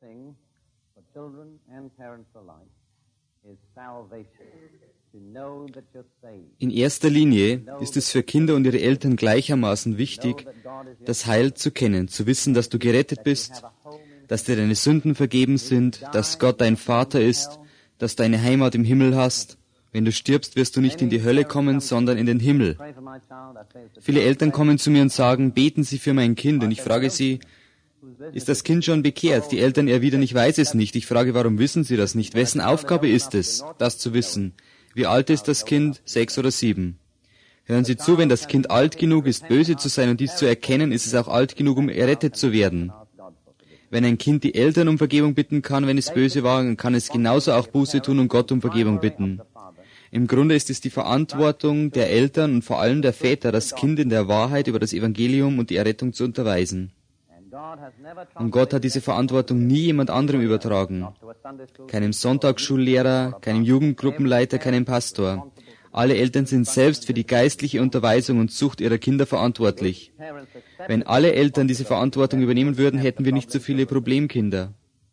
thing for children and parents alike is salvation. To know that you're saved. In erster Linie ist es für Kinder und ihre Eltern gleichermaßen wichtig, das Heil zu kennen, zu wissen, dass du gerettet bist, dass dir deine Sünden vergeben sind, dass Gott dein Vater ist, dass du eine Heimat im Himmel hast. Wenn du stirbst, wirst du nicht in die Hölle kommen, sondern in den Himmel. Viele Eltern kommen zu mir und sagen, beten Sie für mein Kind. Und ich frage sie, ist das Kind schon bekehrt? Die Eltern erwidern, ich weiß es nicht. Ich frage, warum wissen Sie das nicht? Wessen Aufgabe ist es, das zu wissen? Wie alt ist das Kind? 6 oder 7? Hören Sie zu, wenn das Kind alt genug ist, böse zu sein und dies zu erkennen, ist es auch alt genug, um errettet zu werden. Wenn ein Kind die Eltern um Vergebung bitten kann, wenn es böse war, dann kann es genauso auch Buße tun und Gott um Vergebung bitten. Im Grunde ist es die Verantwortung der Eltern und vor allem der Väter, das Kind in der Wahrheit über das Evangelium und die Errettung zu unterweisen. Und Gott hat diese Verantwortung nie jemand anderem übertragen. Keinem Sonntagsschullehrer, keinem Jugendgruppenleiter, keinem Pastor. Alle Eltern sind selbst für die geistliche Unterweisung und Zucht ihrer Kinder verantwortlich. Wenn alle Eltern diese Verantwortung übernehmen würden, hätten wir nicht so viele Problemkinder.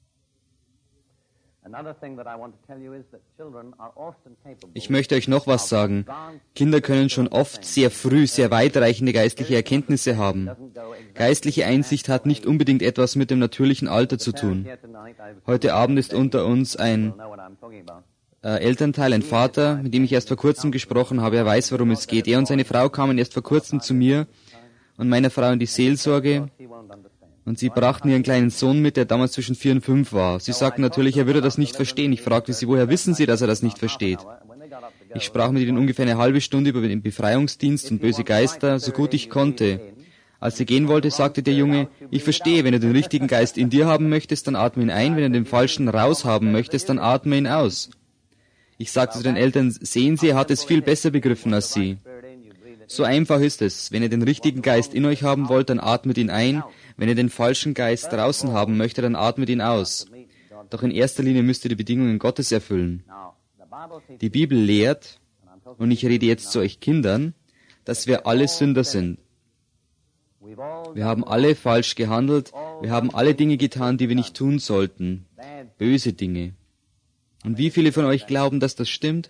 Ich möchte euch noch was sagen. Kinder können schon oft sehr früh sehr weitreichende geistliche Erkenntnisse haben. Geistliche Einsicht hat nicht unbedingt etwas mit dem natürlichen Alter zu tun. Heute Abend ist unter uns ein Elternteil, ein Vater, mit dem ich erst vor kurzem gesprochen habe. Er weiß, worum es geht. Er und seine Frau kamen erst vor kurzem zu mir und meiner Frau in die Seelsorge. Und sie brachten ihren kleinen Sohn mit, der damals zwischen 4 und 5 war. Sie sagten natürlich, er würde das nicht verstehen. Ich fragte sie, woher wissen Sie, dass er das nicht versteht? Ich sprach mit ihnen ungefähr eine halbe Stunde über den Befreiungsdienst und böse Geister, so gut ich konnte. Als sie gehen wollte, sagte der Junge, ich verstehe, wenn du den richtigen Geist in dir haben möchtest, dann atme ihn ein, wenn du den falschen raushaben möchtest, dann atme ihn aus. Ich sagte zu den Eltern, sehen Sie, er hat es viel besser begriffen als Sie. So einfach ist es. Wenn ihr den richtigen Geist in euch haben wollt, dann atmet ihn ein. Wenn ihr den falschen Geist draußen haben möchtet, dann atmet ihn aus. Doch in erster Linie müsst ihr die Bedingungen Gottes erfüllen. Die Bibel lehrt, und ich rede jetzt zu euch Kindern, dass wir alle Sünder sind. Wir haben alle falsch gehandelt, wir haben alle Dinge getan, die wir nicht tun sollten. Böse Dinge. Und wie viele von euch glauben, dass das stimmt?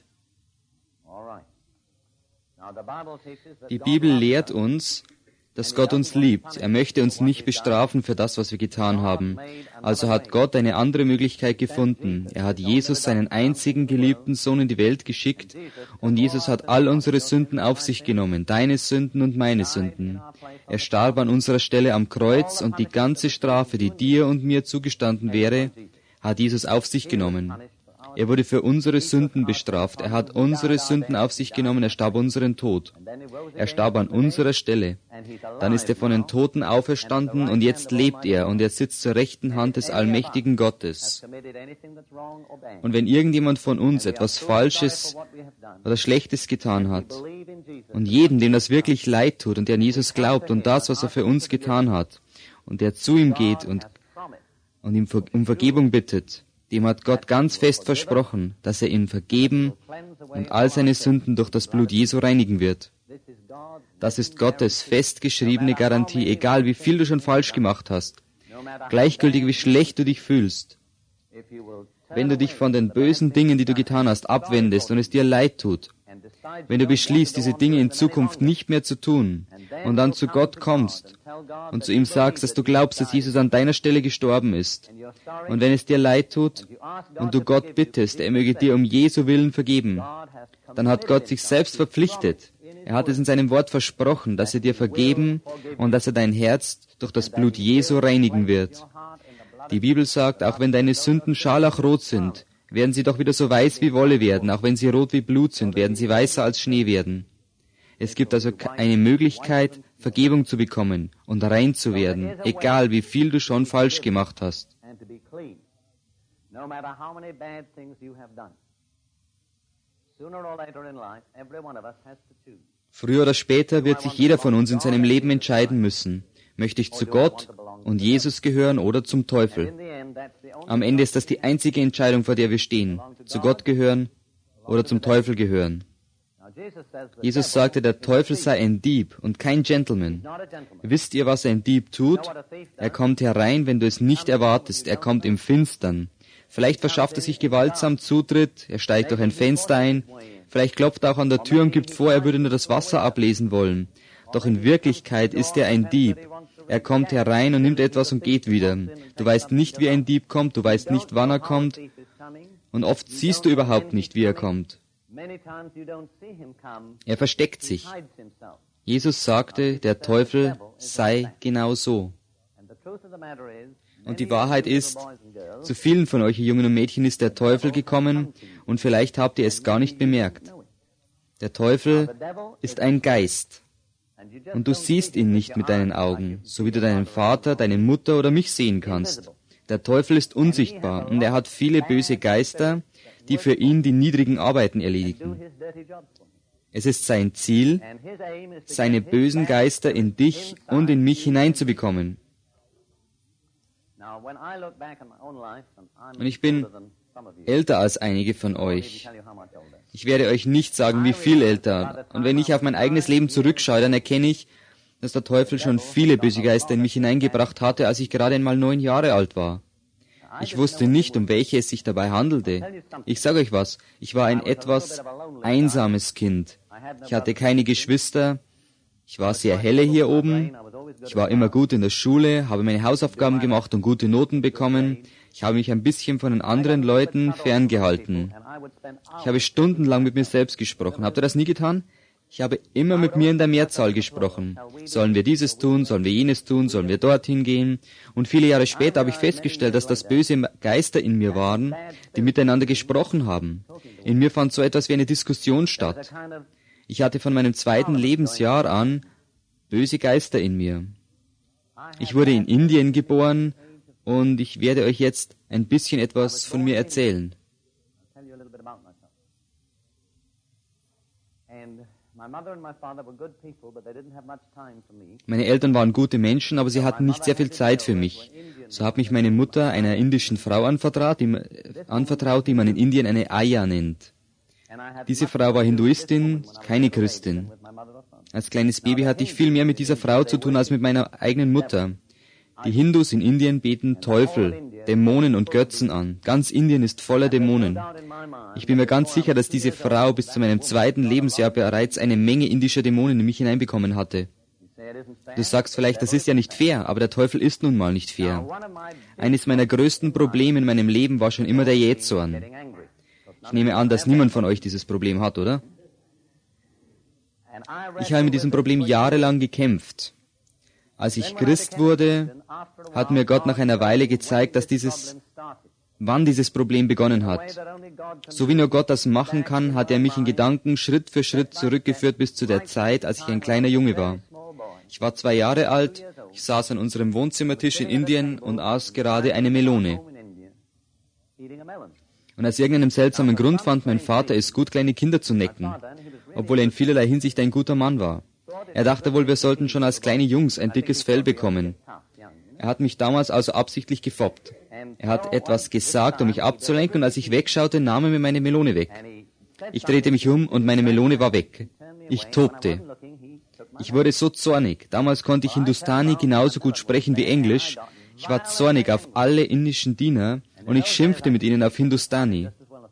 Die Bibel lehrt uns, dass Gott uns liebt. Er möchte uns nicht bestrafen für das, was wir getan haben. Also hat Gott eine andere Möglichkeit gefunden. Er hat Jesus, seinen einzigen geliebten Sohn, in die Welt geschickt und Jesus hat all unsere Sünden auf sich genommen, deine Sünden und meine Sünden. Er starb an unserer Stelle am Kreuz und die ganze Strafe, die dir und mir zugestanden wäre, hat Jesus auf sich genommen. Er wurde für unsere Sünden bestraft. Er hat unsere Sünden auf sich genommen. Er starb unseren Tod. Er starb an unserer Stelle. Dann ist er von den Toten auferstanden und jetzt lebt er und er sitzt zur rechten Hand des allmächtigen Gottes. Und wenn irgendjemand von uns etwas Falsches oder Schlechtes getan hat und jedem, dem das wirklich leid tut und der an Jesus glaubt und das, was er für uns getan hat und der zu ihm geht und ihm um Vergebung bittet, dem hat Gott ganz fest versprochen, dass er ihn vergeben und all seine Sünden durch das Blut Jesu reinigen wird. Das ist Gottes festgeschriebene Garantie, egal wie viel du schon falsch gemacht hast, gleichgültig wie schlecht du dich fühlst. Wenn du dich von den bösen Dingen, die du getan hast, abwendest und es dir leid tut, wenn du beschließt, diese Dinge in Zukunft nicht mehr zu tun und dann zu Gott kommst und zu ihm sagst, dass du glaubst, dass Jesus an deiner Stelle gestorben ist und wenn es dir leid tut und du Gott bittest, er möge dir um Jesu Willen vergeben, dann hat Gott sich selbst verpflichtet. Er hat es in seinem Wort versprochen, dass er dir vergeben und dass er dein Herz durch das Blut Jesu reinigen wird. Die Bibel sagt, auch wenn deine Sünden scharlachrot sind, werden sie doch wieder so weiß wie Wolle werden. Auch wenn sie rot wie Blut sind, werden sie weißer als Schnee werden. Es gibt also eine Möglichkeit, Vergebung zu bekommen und rein zu werden, egal wie viel du schon falsch gemacht hast. Früher oder später wird sich jeder von uns in seinem Leben entscheiden müssen. Möchte ich zu Gott und Jesus gehören oder zum Teufel? Am Ende ist das die einzige Entscheidung, vor der wir stehen. Zu Gott gehören oder zum Teufel gehören. Jesus sagte, der Teufel sei ein Dieb und kein Gentleman. Wisst ihr, was ein Dieb tut? Er kommt herein, wenn du es nicht erwartest. Er kommt im Finstern. Vielleicht verschafft er sich gewaltsam Zutritt, er steigt durch ein Fenster ein, vielleicht klopft er auch an der Tür und gibt vor, er würde nur das Wasser ablesen wollen. Doch in Wirklichkeit ist er ein Dieb. Er kommt herein und nimmt etwas und geht wieder. Du weißt nicht, wie ein Dieb kommt, du weißt nicht, wann er kommt, und oft siehst du überhaupt nicht, wie er kommt. Er versteckt sich. Jesus sagte, der Teufel sei genau so. Und die Wahrheit ist, zu vielen von euch Jungen und Mädchen ist der Teufel gekommen und vielleicht habt ihr es gar nicht bemerkt. Der Teufel ist ein Geist und du siehst ihn nicht mit deinen Augen, so wie du deinen Vater, deine Mutter oder mich sehen kannst. Der Teufel ist unsichtbar und er hat viele böse Geister, die für ihn die niedrigen Arbeiten erledigen. Es ist sein Ziel, seine bösen Geister in dich und in mich hineinzubekommen. Und ich bin älter als einige von euch. Ich werde euch nicht sagen, wie viel älter. Und wenn ich auf mein eigenes Leben zurückschaue, dann erkenne ich, dass der Teufel schon viele böse Geister in mich hineingebracht hatte, als ich gerade einmal 9 Jahre alt war. Ich wusste nicht, um welche es sich dabei handelte. Ich sage euch was, ich war ein etwas einsames Kind. Ich hatte keine Geschwister. Ich war sehr helle hier oben. Ich war immer gut in der Schule, habe meine Hausaufgaben gemacht und gute Noten bekommen. Ich habe mich ein bisschen von den anderen Leuten ferngehalten. Ich habe stundenlang mit mir selbst gesprochen. Habt ihr das nie getan? Ich habe immer mit mir in der Mehrzahl gesprochen. Sollen wir dieses tun? Sollen wir jenes tun? Sollen wir dorthin gehen? Und viele Jahre später habe ich festgestellt, dass das böse Geister in mir waren, die miteinander gesprochen haben. In mir fand so etwas wie eine Diskussion statt. Ich hatte von meinem 2. Lebensjahr an böse Geister in mir. Ich wurde in Indien geboren und ich werde euch jetzt ein bisschen etwas von mir erzählen. Meine Eltern waren gute Menschen, aber sie hatten nicht sehr viel Zeit für mich. So hat mich meine Mutter einer indischen Frau anvertraut, die man in Indien eine Ayya nennt. Diese Frau war Hinduistin, keine Christin. Als kleines Baby hatte ich viel mehr mit dieser Frau zu tun als mit meiner eigenen Mutter. Die Hindus in Indien beten Teufel, Dämonen und Götzen an. Ganz Indien ist voller Dämonen. Ich bin mir ganz sicher, dass diese Frau bis zu meinem 2. Lebensjahr bereits eine Menge indischer Dämonen in mich hineinbekommen hatte. Du sagst vielleicht, das ist ja nicht fair, aber der Teufel ist nun mal nicht fair. Eines meiner größten Probleme in meinem Leben war schon immer der Jähzorn. Ich nehme an, dass niemand von euch dieses Problem hat, oder? Ich habe mit diesem Problem jahrelang gekämpft. Als ich Christ wurde, hat mir Gott nach einer Weile gezeigt, wann dieses Problem begonnen hat. So wie nur Gott das machen kann, hat er mich in Gedanken Schritt für Schritt zurückgeführt bis zu der Zeit, als ich ein kleiner Junge war. Ich war 2 Jahre alt, ich saß an unserem Wohnzimmertisch in Indien und aß gerade eine Melone. Und aus irgendeinem seltsamen Grund fand mein Vater es gut, kleine Kinder zu necken, obwohl er in vielerlei Hinsicht ein guter Mann war. Er dachte wohl, wir sollten schon als kleine Jungs ein dickes Fell bekommen. Er hat mich damals also absichtlich gefoppt. Er hat etwas gesagt, um mich abzulenken, und als ich wegschaute, nahm er mir meine Melone weg. Ich drehte mich um und meine Melone war weg. Ich tobte. Ich wurde so zornig. Damals konnte ich Hindustani genauso gut sprechen wie Englisch. Ich war zornig auf alle indischen Diener und ich schimpfte mit ihnen auf Hindustani.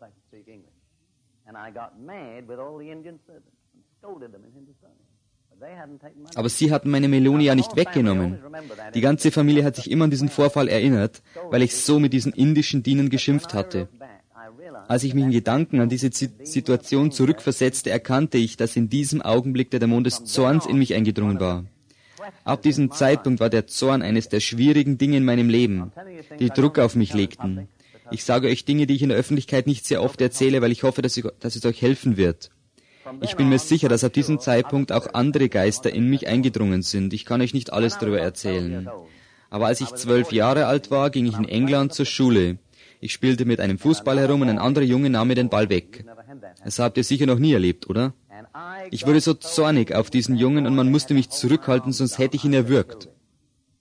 Aber sie hatten meine Melone ja nicht weggenommen. Die ganze Familie hat sich immer an diesen Vorfall erinnert, weil ich so mit diesen indischen Dienern geschimpft hatte. Als ich mich in Gedanken an diese Situation zurückversetzte, erkannte ich, dass in diesem Augenblick der Dämon des Zorns in mich eingedrungen war. Ab diesem Zeitpunkt war der Zorn eines der schwierigen Dinge in meinem Leben, die Druck auf mich legten. Ich sage euch Dinge, die ich in der Öffentlichkeit nicht sehr oft erzähle, weil ich hoffe, dass es euch helfen wird. Ich bin mir sicher, dass ab diesem Zeitpunkt auch andere Geister in mich eingedrungen sind. Ich kann euch nicht alles darüber erzählen. Aber als ich 12 Jahre alt war, ging ich in England zur Schule. Ich spielte mit einem Fußball herum und ein anderer Junge nahm mir den Ball weg. Das habt ihr sicher noch nie erlebt, oder? Ich wurde so zornig auf diesen Jungen und man musste mich zurückhalten, sonst hätte ich ihn erwürgt.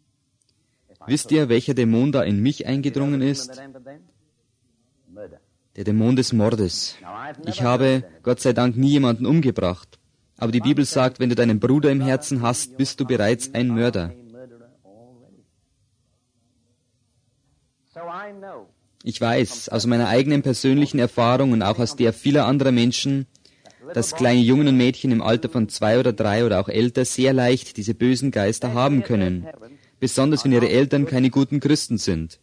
Wisst ihr, welcher Dämon da in mich eingedrungen ist? der Dämon des Mordes. Ich habe, Gott sei Dank, nie jemanden umgebracht. Aber die Bibel sagt, wenn du deinen Bruder im Herzen hast, bist du bereits ein Mörder. Ich weiß aus meiner eigenen persönlichen Erfahrung und auch aus der vieler anderer Menschen, dass kleine Jungen und Mädchen im Alter von 2 oder 3 oder auch älter sehr leicht diese bösen Geister haben können, besonders wenn ihre Eltern keine guten Christen sind.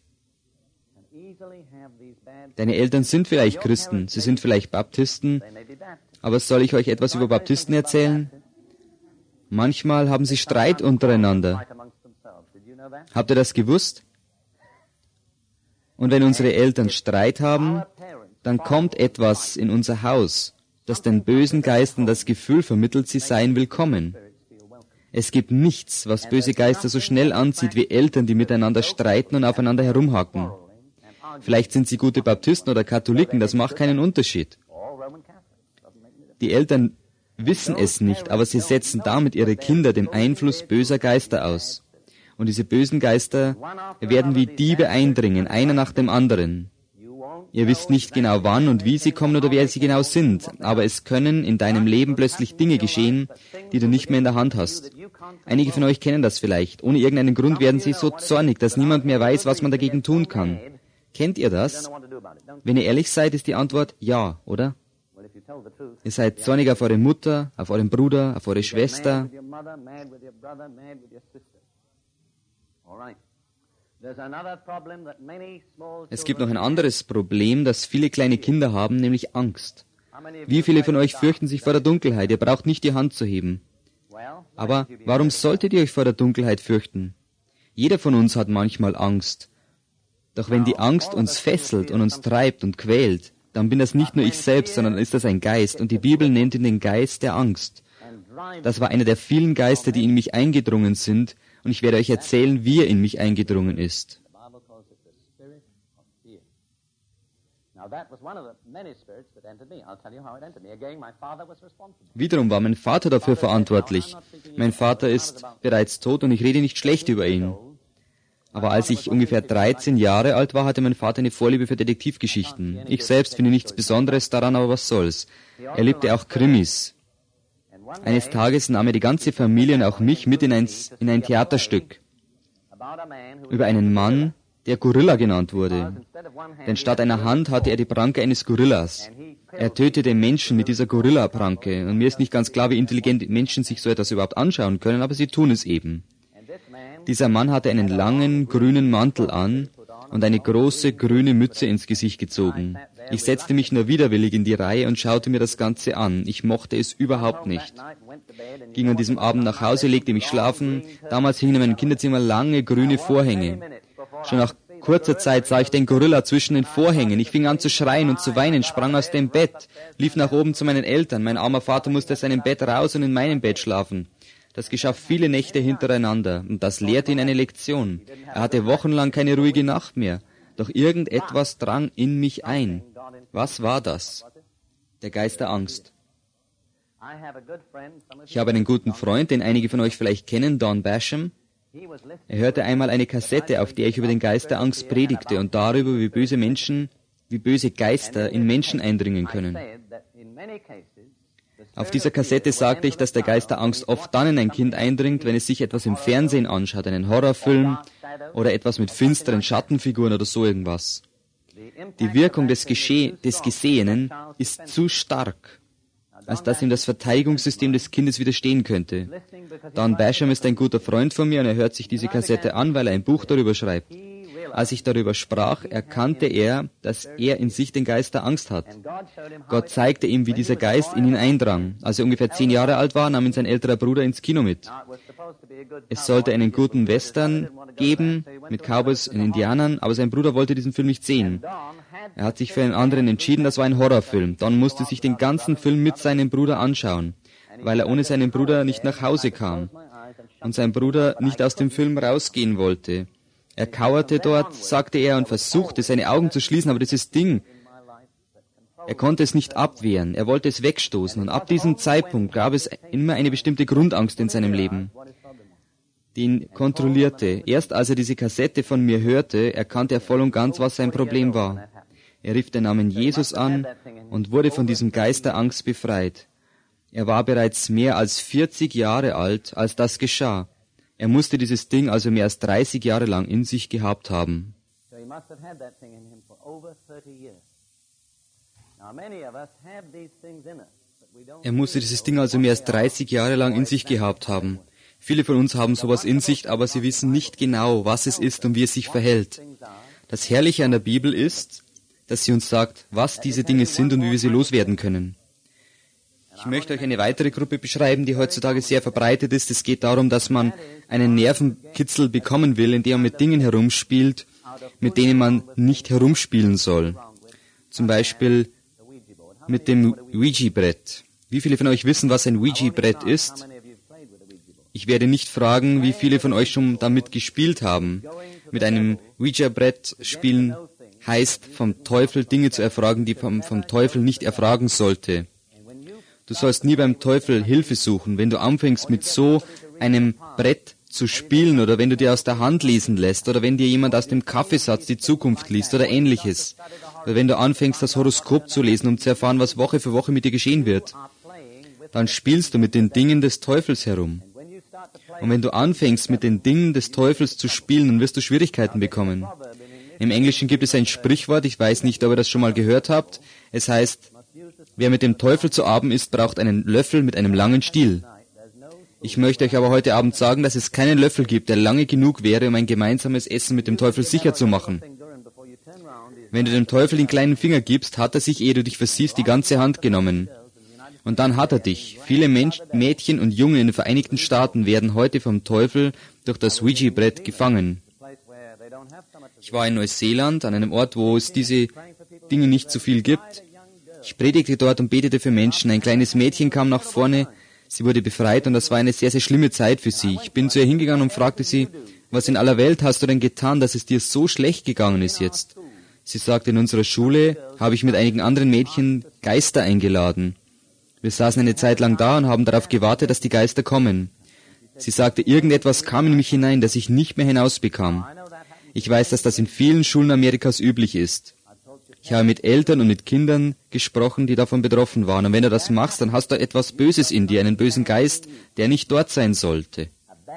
Deine Eltern sind vielleicht Christen, sie sind vielleicht Baptisten, aber soll ich euch etwas über Baptisten erzählen? Manchmal haben sie Streit untereinander. Habt ihr das gewusst? Und wenn unsere Eltern Streit haben, dann kommt etwas in unser Haus, das den bösen Geistern das Gefühl vermittelt, sie seien willkommen. Es gibt nichts, was böse Geister so schnell anzieht wie Eltern, die miteinander streiten und aufeinander herumhacken. Vielleicht sind sie gute Baptisten oder Katholiken, das macht keinen Unterschied. Die Eltern wissen es nicht, aber sie setzen damit ihre Kinder dem Einfluss böser Geister aus. Und diese bösen Geister werden wie Diebe eindringen, einer nach dem anderen. Ihr wisst nicht genau wann und wie sie kommen oder wer sie genau sind, aber es können in deinem Leben plötzlich Dinge geschehen, die du nicht mehr in der Hand hast. Einige von euch kennen das vielleicht. Ohne irgendeinen Grund werden sie so zornig, dass niemand mehr weiß, was man dagegen tun kann. Kennt ihr das? Wenn ihr ehrlich seid, ist die Antwort ja, oder? Ihr seid zornig auf eure Mutter, auf euren Bruder, auf eure Schwester. Es gibt noch ein anderes Problem, das viele kleine Kinder haben, nämlich Angst. Wie viele von euch fürchten sich vor der Dunkelheit? Ihr braucht nicht die Hand zu heben. Aber warum solltet ihr euch vor der Dunkelheit fürchten? Jeder von uns hat manchmal Angst. Doch wenn die Angst uns fesselt und uns treibt und quält, dann bin das nicht nur ich selbst, sondern ist das ein Geist. Und die Bibel nennt ihn den Geist der Angst. Das war einer der vielen Geister, die in mich eingedrungen sind. Und ich werde euch erzählen, wie er in mich eingedrungen ist. Wiederum war mein Vater dafür verantwortlich. Mein Vater ist bereits tot und ich rede nicht schlecht über ihn. Aber als ich ungefähr 13 Jahre alt war, hatte mein Vater eine Vorliebe für Detektivgeschichten. Ich selbst finde nichts Besonderes daran, aber was soll's. Er liebte auch Krimis. Eines Tages nahm er die ganze Familie und auch mich mit in ein Theaterstück über einen Mann, der Gorilla genannt wurde. Denn statt einer Hand hatte er die Pranke eines Gorillas. Er tötete Menschen mit dieser Gorilla-Pranke. Und mir ist nicht ganz klar, wie intelligent Menschen sich so etwas überhaupt anschauen können, aber sie tun es eben. Dieser Mann hatte einen langen grünen Mantel an und eine große grüne Mütze ins Gesicht gezogen. Ich setzte mich nur widerwillig in die Reihe und schaute mir das Ganze an. Ich mochte es überhaupt nicht. Ging an diesem Abend nach Hause, legte mich schlafen. Damals hingen in meinem Kinderzimmer lange grüne Vorhänge. Schon nach kurzer Zeit sah ich den Gorilla zwischen den Vorhängen. Ich fing an zu schreien und zu weinen, sprang aus dem Bett, lief nach oben zu meinen Eltern. Mein armer Vater musste aus seinem Bett raus und in meinem Bett schlafen. Das geschah viele Nächte hintereinander und das lehrte ihn eine Lektion. Er hatte wochenlang keine ruhige Nacht mehr. Doch irgendetwas drang in mich ein. Was war das? Der Geist der Angst. Ich habe einen guten Freund, den einige von euch vielleicht kennen, Don Basham. Er hörte einmal eine Kassette, auf der ich über den Geist der Angst predigte und darüber, wie böse Geister in Menschen eindringen können. Auf dieser Kassette sagte ich, dass der Geist der Angst oft dann in ein Kind eindringt, wenn es sich etwas im Fernsehen anschaut, einen Horrorfilm oder etwas mit finsteren Schattenfiguren oder so irgendwas. Die Wirkung des Gesehenen ist zu stark, als dass ihm das Verteidigungssystem des Kindes widerstehen könnte. Don Basham ist ein guter Freund von mir und er hört sich diese Kassette an, weil er ein Buch darüber schreibt. Als ich darüber sprach, erkannte er, dass er in sich den Geist der Angst hat. Gott zeigte ihm, wie dieser Geist in ihn eindrang. Als er ungefähr 10 Jahre alt war, nahm ihn sein älterer Bruder ins Kino mit. Es sollte einen guten Western geben, mit Cowboys und Indianern, aber sein Bruder wollte diesen Film nicht sehen. Er hat sich für einen anderen entschieden, das war ein Horrorfilm. Don musste sich den ganzen Film mit seinem Bruder anschauen, weil er ohne seinen Bruder nicht nach Hause kam und sein Bruder nicht aus dem Film rausgehen wollte. Er kauerte dort, sagte er, und versuchte, seine Augen zu schließen, aber dieses Ding, er konnte es nicht abwehren, er wollte es wegstoßen. Und ab diesem Zeitpunkt gab es immer eine bestimmte Grundangst in seinem Leben, die ihn kontrollierte. Erst als er diese Kassette von mir hörte, erkannte er voll und ganz, was sein Problem war. Er rief den Namen Jesus an und wurde von diesem Geist der Angst befreit. Er war bereits mehr als 40 Jahre alt, als das geschah. Er musste dieses Ding also mehr als 30 Jahre lang in sich gehabt haben. Er musste dieses Ding also mehr als 30 Jahre lang in sich gehabt haben. Viele von uns haben sowas in sich, aber sie wissen nicht genau, was es ist und wie es sich verhält. Das Herrliche an der Bibel ist, dass sie uns sagt, was diese Dinge sind und wie wir sie loswerden können. Ich möchte euch eine weitere Gruppe beschreiben, die heutzutage sehr verbreitet ist. Es geht darum, dass man einen Nervenkitzel bekommen will, indem man mit Dingen herumspielt, mit denen man nicht herumspielen soll. Zum Beispiel mit dem Ouija-Brett. Wie viele von euch wissen, was ein Ouija-Brett ist? Ich werde nicht fragen, wie viele von euch schon damit gespielt haben. Mit einem Ouija-Brett spielen heißt, vom Teufel Dinge zu erfragen, die vom Teufel nicht erfragen sollte. Du sollst nie beim Teufel Hilfe suchen, wenn du anfängst mit so einem Brett zu spielen oder wenn du dir aus der Hand lesen lässt oder wenn dir jemand aus dem Kaffeesatz die Zukunft liest oder ähnliches. Oder wenn du anfängst, das Horoskop zu lesen, um zu erfahren, was Woche für Woche mit dir geschehen wird. Dann spielst du mit den Dingen des Teufels herum. Und wenn du anfängst, mit den Dingen des Teufels zu spielen, dann wirst du Schwierigkeiten bekommen. Im Englischen gibt es ein Sprichwort, ich weiß nicht, ob ihr das schon mal gehört habt. Es heißt, wer mit dem Teufel zu Abend isst, braucht einen Löffel mit einem langen Stiel. Ich möchte euch aber heute Abend sagen, dass es keinen Löffel gibt, der lange genug wäre, um ein gemeinsames Essen mit dem Teufel sicher zu machen. Wenn du dem Teufel den kleinen Finger gibst, hat er sich, ehe du dich versiehst, die ganze Hand genommen. Und dann hat er dich. Viele Mädchen und Jungen in den Vereinigten Staaten werden heute vom Teufel durch das Ouija-Brett gefangen. Ich war in Neuseeland, an einem Ort, wo es diese Dinge nicht so viel gibt. Ich predigte dort und betete für Menschen. Ein kleines Mädchen kam nach vorne, sie wurde befreit und das war eine sehr, sehr schlimme Zeit für sie. Ich bin zu ihr hingegangen und fragte sie, was in aller Welt hast du denn getan, dass es dir so schlecht gegangen ist jetzt? Sie sagte, in unserer Schule habe ich mit einigen anderen Mädchen Geister eingeladen. Wir saßen eine Zeit lang da und haben darauf gewartet, dass die Geister kommen. Sie sagte, irgendetwas kam in mich hinein, das ich nicht mehr hinausbekam. Ich weiß, dass das in vielen Schulen Amerikas üblich ist. Ich habe mit Eltern und mit Kindern gesprochen, die davon betroffen waren. Und wenn du das machst, dann hast du etwas Böses in dir, einen bösen Geist, der nicht dort sein sollte.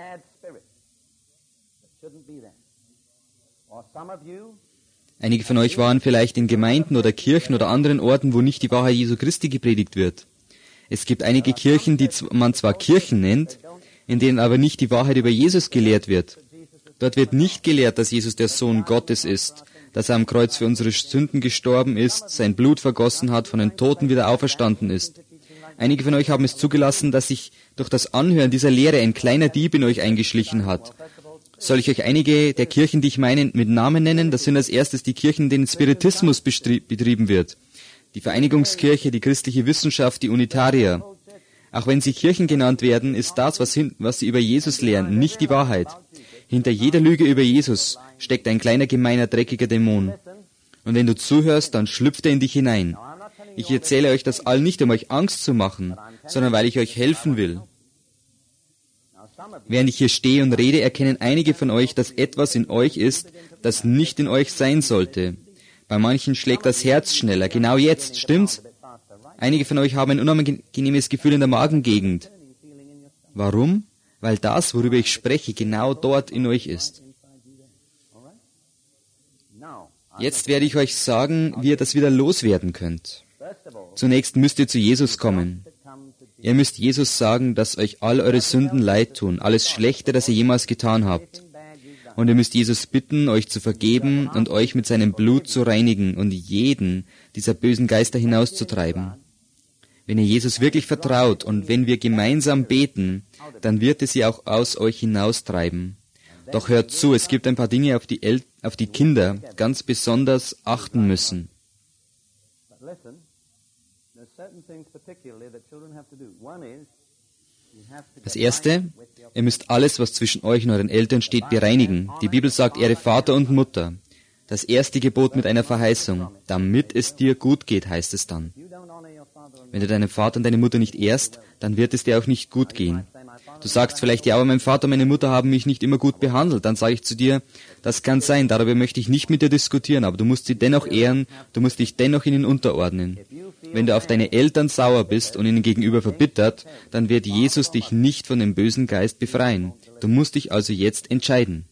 Einige von euch waren vielleicht in Gemeinden oder Kirchen oder anderen Orten, wo nicht die Wahrheit Jesu Christi gepredigt wird. Es gibt einige Kirchen, die man zwar Kirchen nennt, in denen aber nicht die Wahrheit über Jesus gelehrt wird. Dort wird nicht gelehrt, dass Jesus der Sohn Gottes ist, dass er am Kreuz für unsere Sünden gestorben ist, sein Blut vergossen hat, von den Toten wieder auferstanden ist. Einige von euch haben es zugelassen, dass sich durch das Anhören dieser Lehre ein kleiner Dieb in euch eingeschlichen hat. Soll ich euch einige der Kirchen, die ich meine, mit Namen nennen? Das sind als erstes die Kirchen, in denen Spiritismus betrieben wird. Die Vereinigungskirche, die christliche Wissenschaft, die Unitarier. Auch wenn sie Kirchen genannt werden, ist das, was sie über Jesus lehren, nicht die Wahrheit. Hinter jeder Lüge über Jesus steckt ein kleiner, gemeiner, dreckiger Dämon. Und wenn du zuhörst, dann schlüpft er in dich hinein. Ich erzähle euch das all nicht, um euch Angst zu machen, sondern weil ich euch helfen will. Während ich hier stehe und rede, erkennen einige von euch, dass etwas in euch ist, das nicht in euch sein sollte. Bei manchen schlägt das Herz schneller, genau jetzt, stimmt's? Einige von euch haben ein unangenehmes Gefühl in der Magengegend. Warum? Weil das, worüber ich spreche, genau dort in euch ist. Jetzt werde ich euch sagen, wie ihr das wieder loswerden könnt. Zunächst müsst ihr zu Jesus kommen. Ihr müsst Jesus sagen, dass euch all eure Sünden leid tun, alles Schlechte, das ihr jemals getan habt. Und ihr müsst Jesus bitten, euch zu vergeben und euch mit seinem Blut zu reinigen und jeden dieser bösen Geister hinauszutreiben. Wenn ihr Jesus wirklich vertraut und wenn wir gemeinsam beten, dann wird er sie auch aus euch hinaustreiben. Doch hört zu, es gibt ein paar Dinge, auf die Kinder ganz besonders achten müssen. Das Erste, ihr müsst alles, was zwischen euch und euren Eltern steht, bereinigen. Die Bibel sagt, ehre Vater und Mutter. Das erste Gebot mit einer Verheißung. Damit es dir gut geht, heißt es dann. Wenn du deinen Vater und deine Mutter nicht ehrst, dann wird es dir auch nicht gut gehen. Du sagst vielleicht, ja, aber mein Vater und meine Mutter haben mich nicht immer gut behandelt. Dann sage ich zu dir, das kann sein, darüber möchte ich nicht mit dir diskutieren, aber du musst sie dennoch ehren, du musst dich dennoch ihnen unterordnen. Wenn du auf deine Eltern sauer bist und ihnen gegenüber verbittert, dann wird Jesus dich nicht von dem bösen Geist befreien. Du musst dich also jetzt entscheiden.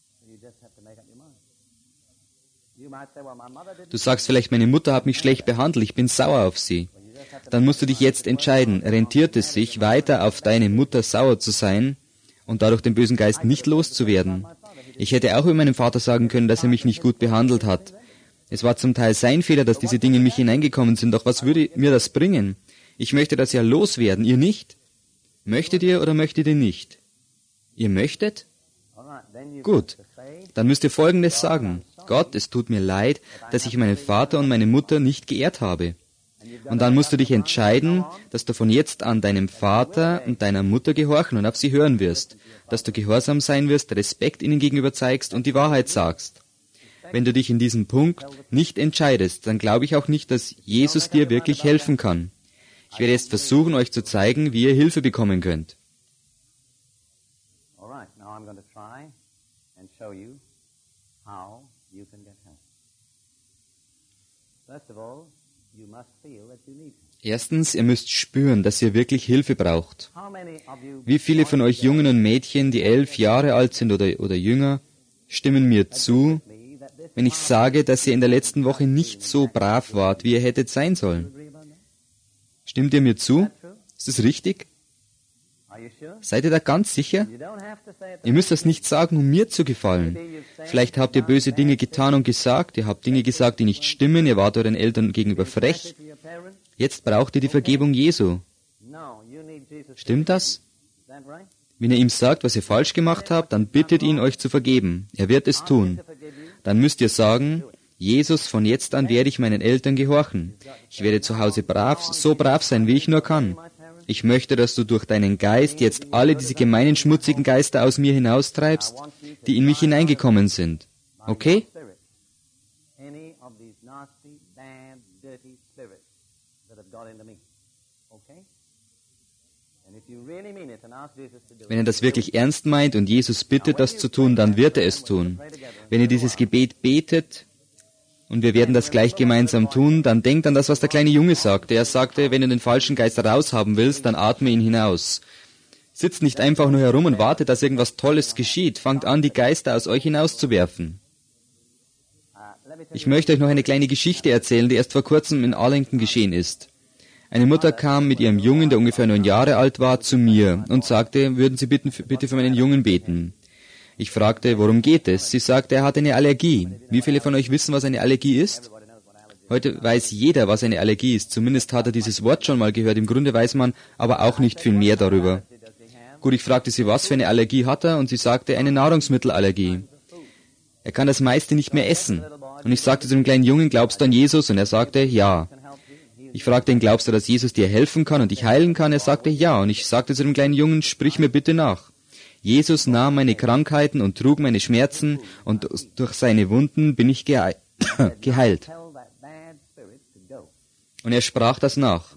Du sagst vielleicht, meine Mutter hat mich schlecht behandelt, ich bin sauer auf sie. Dann musst du dich jetzt entscheiden, rentiert es sich, weiter auf deine Mutter sauer zu sein und dadurch den bösen Geist nicht loszuwerden? Ich hätte auch über meinen Vater sagen können, dass er mich nicht gut behandelt hat. Es war zum Teil sein Fehler, dass diese Dinge in mich hineingekommen sind, doch was würde mir das bringen? Ich möchte das ja loswerden, ihr nicht? Möchtet ihr oder möchtet ihr nicht? Ihr möchtet? Gut, dann müsst ihr Folgendes sagen. Gott, es tut mir leid, dass ich meinen Vater und meine Mutter nicht geehrt habe. Und dann musst du dich entscheiden, dass du von jetzt an deinem Vater und deiner Mutter gehorchen und auf sie hören wirst, dass du gehorsam sein wirst, Respekt ihnen gegenüber zeigst und die Wahrheit sagst. Wenn du dich in diesem Punkt nicht entscheidest, dann glaube ich auch nicht, dass Jesus dir wirklich helfen kann. Ich werde jetzt versuchen, euch zu zeigen, wie ihr Hilfe bekommen könnt. Erstens, ihr müsst spüren, dass ihr wirklich Hilfe braucht. Wie viele von euch Jungen und Mädchen, die 11 Jahre alt sind oder jünger, stimmen mir zu, wenn ich sage, dass ihr in der letzten Woche nicht so brav wart, wie ihr hättet sein sollen? Stimmt ihr mir zu? Ist das richtig? Seid ihr da ganz sicher? Ihr müsst das nicht sagen, um mir zu gefallen. Vielleicht habt ihr böse Dinge getan und gesagt, ihr habt Dinge gesagt, die nicht stimmen, ihr wart euren Eltern gegenüber frech. Jetzt braucht ihr die Vergebung Jesu. Stimmt das? Wenn ihr ihm sagt, was ihr falsch gemacht habt, dann bittet ihn, euch zu vergeben. Er wird es tun. Dann müsst ihr sagen, Jesus, von jetzt an werde ich meinen Eltern gehorchen. Ich werde zu Hause so brav sein, wie ich nur kann. Ich möchte, dass du durch deinen Geist jetzt alle diese gemeinen, schmutzigen Geister aus mir hinaustreibst, die in mich hineingekommen sind. Okay? Wenn ihr das wirklich ernst meint und Jesus bittet, das zu tun, dann wird er es tun. Wenn ihr dieses Gebet betet, und wir werden das gleich gemeinsam tun, dann denkt an das, was der kleine Junge sagte. Er sagte, wenn du den falschen Geist raushaben willst, dann atme ihn hinaus. Sitzt nicht einfach nur herum und wartet, dass irgendwas Tolles geschieht. Fangt an, die Geister aus euch hinauszuwerfen. Ich möchte euch noch eine kleine Geschichte erzählen, die erst vor kurzem in Arlington geschehen ist. Eine Mutter kam mit ihrem Jungen, der ungefähr 9 Jahre alt war, zu mir und sagte, würden Sie bitte für meinen Jungen beten. Ich fragte, worum geht es? Sie sagte, er hat eine Allergie. Wie viele von euch wissen, was eine Allergie ist? Heute weiß jeder, was eine Allergie ist. Zumindest hat er dieses Wort schon mal gehört. Im Grunde weiß man aber auch nicht viel mehr darüber. Gut, ich fragte sie, was für eine Allergie hat er? Und sie sagte, eine Nahrungsmittelallergie. Er kann das meiste nicht mehr essen. Und ich sagte zu dem kleinen Jungen, glaubst du an Jesus? Und er sagte, ja. Ich fragte ihn, glaubst du, dass Jesus dir helfen kann und dich heilen kann? Er sagte, ja. Und ich sagte zu dem kleinen Jungen, sprich mir bitte nach. Jesus nahm meine Krankheiten und trug meine Schmerzen und durch seine Wunden bin ich geheilt. Und er sprach das nach.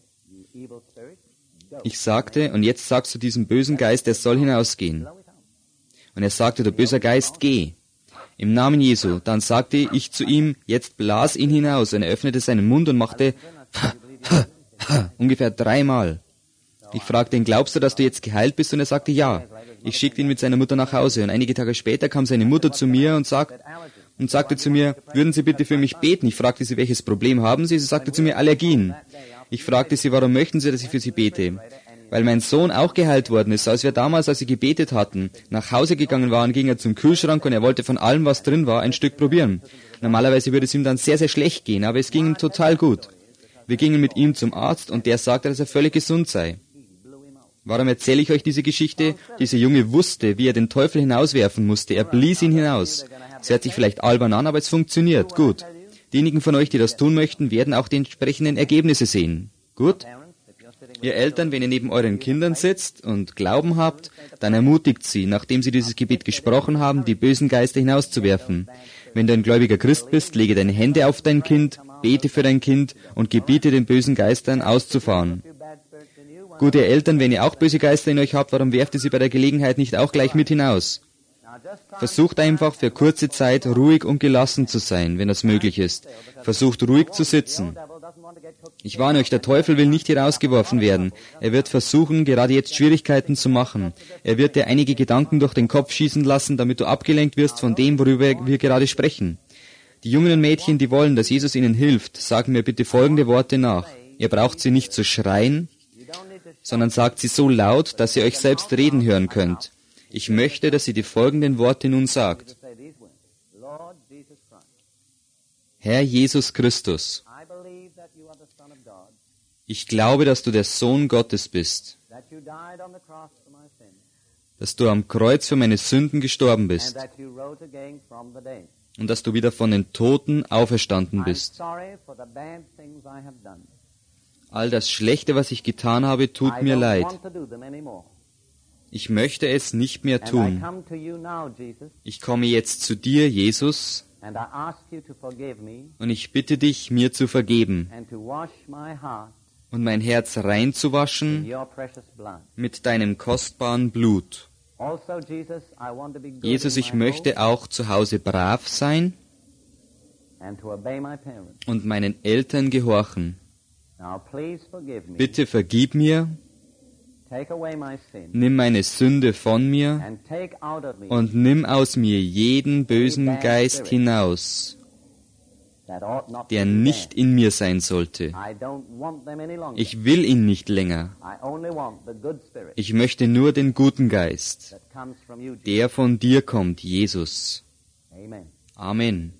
Ich sagte, und jetzt sagst du diesem bösen Geist, er soll hinausgehen. Und er sagte, du böser Geist, geh. Im Namen Jesu. Dann sagte ich zu ihm, jetzt blas ihn hinaus. Und er öffnete seinen Mund und machte ungefähr 3-mal. Ich fragte ihn, glaubst du, dass du jetzt geheilt bist? Und er sagte, ja. Ich schickte ihn mit seiner Mutter nach Hause. Und einige Tage später kam seine Mutter zu mir und sagte zu mir, würden Sie bitte für mich beten? Ich fragte sie, welches Problem haben Sie? Sie sagte zu mir, Allergien. Ich fragte sie, warum möchten Sie, dass ich für Sie bete? Weil mein Sohn auch geheilt worden ist. Als wir damals, als sie gebetet hatten, nach Hause gegangen waren, ging er zum Kühlschrank und er wollte von allem, was drin war, ein Stück probieren. Normalerweise würde es ihm dann sehr, sehr schlecht gehen, aber es ging ihm total gut. Wir gingen mit ihm zum Arzt und der sagte, dass er völlig gesund sei. Warum erzähle ich euch diese Geschichte? Dieser Junge wusste, wie er den Teufel hinauswerfen musste. Er blies ihn hinaus. Es hört sich vielleicht albern an, aber es funktioniert. Gut. Diejenigen von euch, die das tun möchten, werden auch die entsprechenden Ergebnisse sehen. Gut? Ihr Eltern, wenn ihr neben euren Kindern sitzt und Glauben habt, dann ermutigt sie, nachdem sie dieses Gebet gesprochen haben, die bösen Geister hinauszuwerfen. Wenn du ein gläubiger Christ bist, lege deine Hände auf dein Kind, bete für dein Kind und gebiete den bösen Geistern auszufahren. Gut, ihr Eltern, wenn ihr auch böse Geister in euch habt, warum werft ihr sie bei der Gelegenheit nicht auch gleich mit hinaus? Versucht einfach für kurze Zeit ruhig und gelassen zu sein, wenn das möglich ist. Versucht ruhig zu sitzen. Ich warne euch, der Teufel will nicht hier rausgeworfen werden. Er wird versuchen, gerade jetzt Schwierigkeiten zu machen. Er wird dir einige Gedanken durch den Kopf schießen lassen, damit du abgelenkt wirst von dem, worüber wir gerade sprechen. Die Jungen und Mädchen, die wollen, dass Jesus ihnen hilft, sagen mir bitte folgende Worte nach. Ihr braucht sie nicht zu schreien, sondern sagt sie so laut, dass ihr euch selbst reden hören könnt. Ich möchte, dass ihr die folgenden Worte nun sagt. Herr Jesus Christus, ich glaube, dass du der Sohn Gottes bist, dass du am Kreuz für meine Sünden gestorben bist und dass du wieder von den Toten auferstanden bist. All das Schlechte, was ich getan habe, tut mir leid. Ich möchte es nicht mehr tun. Ich komme jetzt zu dir, Jesus, und ich bitte dich, mir zu vergeben und mein Herz reinzuwaschen mit deinem kostbaren Blut. Jesus, ich möchte auch zu Hause brav sein und meinen Eltern gehorchen. Bitte vergib mir, nimm meine Sünde von mir und nimm aus mir jeden bösen Geist hinaus, der nicht in mir sein sollte. Ich will ihn nicht länger. Ich möchte nur den guten Geist, der von dir kommt, Jesus. Amen.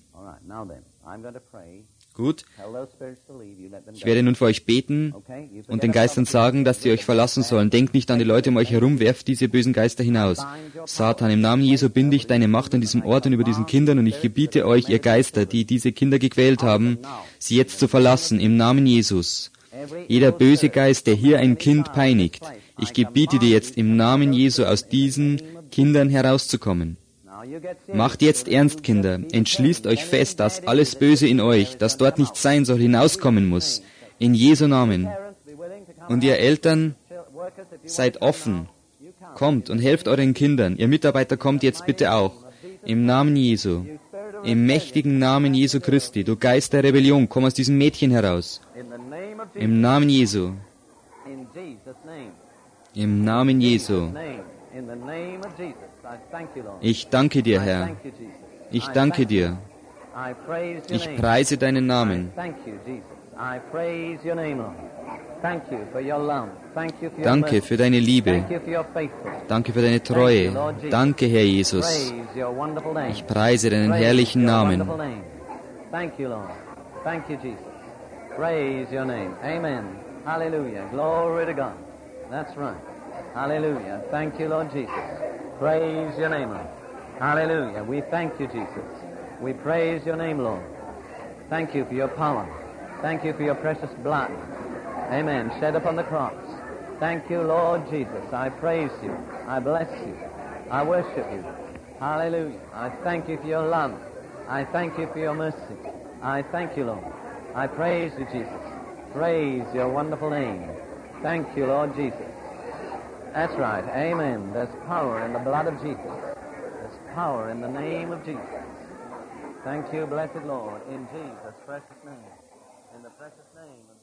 Gut, ich werde nun für euch beten und den Geistern sagen, dass sie euch verlassen sollen. Denkt nicht an die Leute um euch herum, werft diese bösen Geister hinaus. Satan, im Namen Jesu binde ich deine Macht an diesem Ort und über diesen Kindern und ich gebiete euch, ihr Geister, die diese Kinder gequält haben, sie jetzt zu verlassen, im Namen Jesus. Jeder böse Geist, der hier ein Kind peinigt, ich gebiete dir jetzt im Namen Jesu aus diesen Kindern herauszukommen. Macht jetzt ernst, Kinder. Entschließt euch fest, dass alles Böse in euch, das dort nicht sein soll, hinauskommen muss. In Jesu Namen. Und ihr Eltern, seid offen. Kommt und helft euren Kindern. Ihr Mitarbeiter, kommt jetzt bitte auch. Im Namen Jesu. Im mächtigen Namen Jesu Christi. Du Geist der Rebellion, komm aus diesem Mädchen heraus. Im Namen Jesu. Im Namen Jesu. Ich danke dir, Herr. Ich danke dir. Ich preise deinen Namen. Danke für deine Liebe. Danke für deine Treue. Danke, Herr Jesus. Ich preise deinen herrlichen Namen. Praise your name. Amen. Hallelujah. Glory to God. That's right. Hallelujah. Thank you, Lord Jesus. Praise your name, Lord. Hallelujah. We thank you, Jesus. We praise your name, Lord. Thank you for your power. Thank you for your precious blood. Amen. Shed upon the cross. Thank you, Lord Jesus. I praise you. I bless you. I worship you. Hallelujah. I thank you for your love. I thank you for your mercy. I thank you, Lord. I praise you, Jesus. Praise your wonderful name. Thank you, Lord Jesus. That's right. Amen. There's power in the blood of Jesus. There's power in the name of Jesus. Thank you, blessed Lord, in Jesus' precious name. In the precious name of